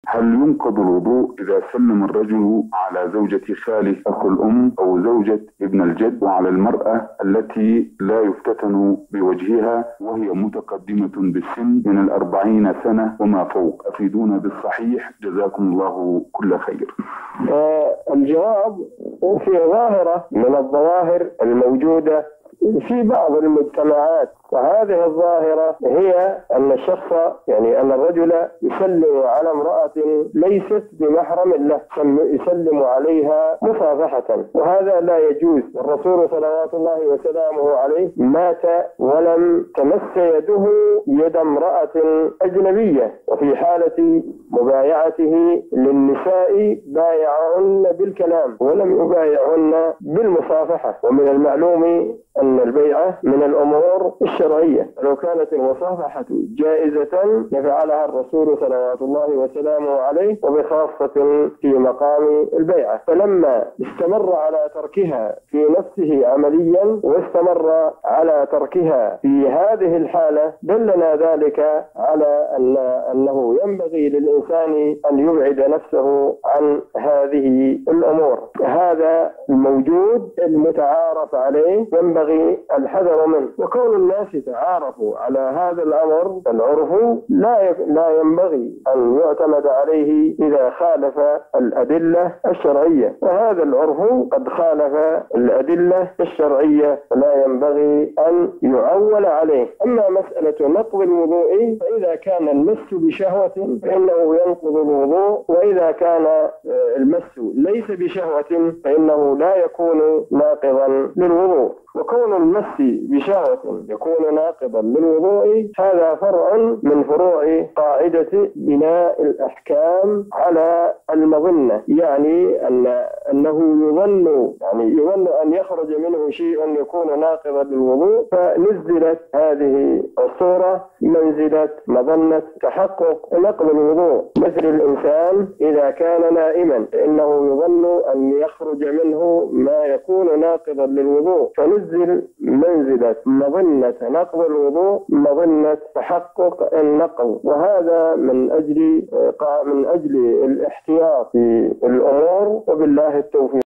هل ينقض الوضوء إذا سلم الرجل على زوجة خاله أخو الأم أو زوجة ابن الجد، وعلى المرأة التي لا يفتتن بوجهها وهي متقدمة بالسن من 40 سنة وما فوق؟ أفيدونا بالصحيح جزاكم الله كل خير. الجواب في ظاهرة من الظواهر الموجودة في بعض المجتمعات، وهذه الظاهرة هي أن الشخص أن الرجل يسلم على امرأة ليست بمحرم له، يسلم عليها مصافحة، وهذا لا يجوز. والرسول صلوات الله وسلامه عليه مات ولم تمس يده يد امرأة أجنبية، وفي حالة مبايعته للنساء بايعهن بالكلام ولم يبايعهن بالمصافحة. ومن المعلوم أن البيعة من الأمور الشرعية، لو كانت المصافحة جائزة لفعلها الرسول صلوات الله وسلامه عليه، وبخاصة في مقام البيعة. فلما استمر على تركها في نفسه عمليا واستمر على تركها في هذه الحالة، دلنا ذلك على أنه ينبغي للإنسان أن يبعد نفسه عن هذه الأمور. هذا الموجود المتعارف عليه ينبغي الحذر منه، وكون الناس تعارفوا على هذا الأمر العرف لا ينبغي أن يعتمد عليه إذا خالف الأدلة الشرعية، وهذا العرف قد خالف الأدلة الشرعية لا ينبغي أن يعول عليه. أما مسألة نقض الوضوء فإذا كان المس بشهوة فإنه ينقض الوضوء، وإذا كان المس ليس بشهوة فإنه لا يكون ناقضا للوضوء. وكون المس بشهوة يكون ناقضا للوضوء هذا فرع من فروع قاعدة بناء الأحكام على المظنة، أنه يظن أن يخرج منه شيء يكون ناقضا للوضوء، فنزلت هذه الصورة منزلة مظنة تحقق نقض الوضوء. مثل الإنسان إذا كان نائما فإنه يظن أن يخرج منه ما يكون ناقضا للوضوء، فنزل منزلة مظنة نقض الوضوء مظنة تحقق النقض. وهذا من أجل الاحتياط في الأمور، وبالله التوفيق.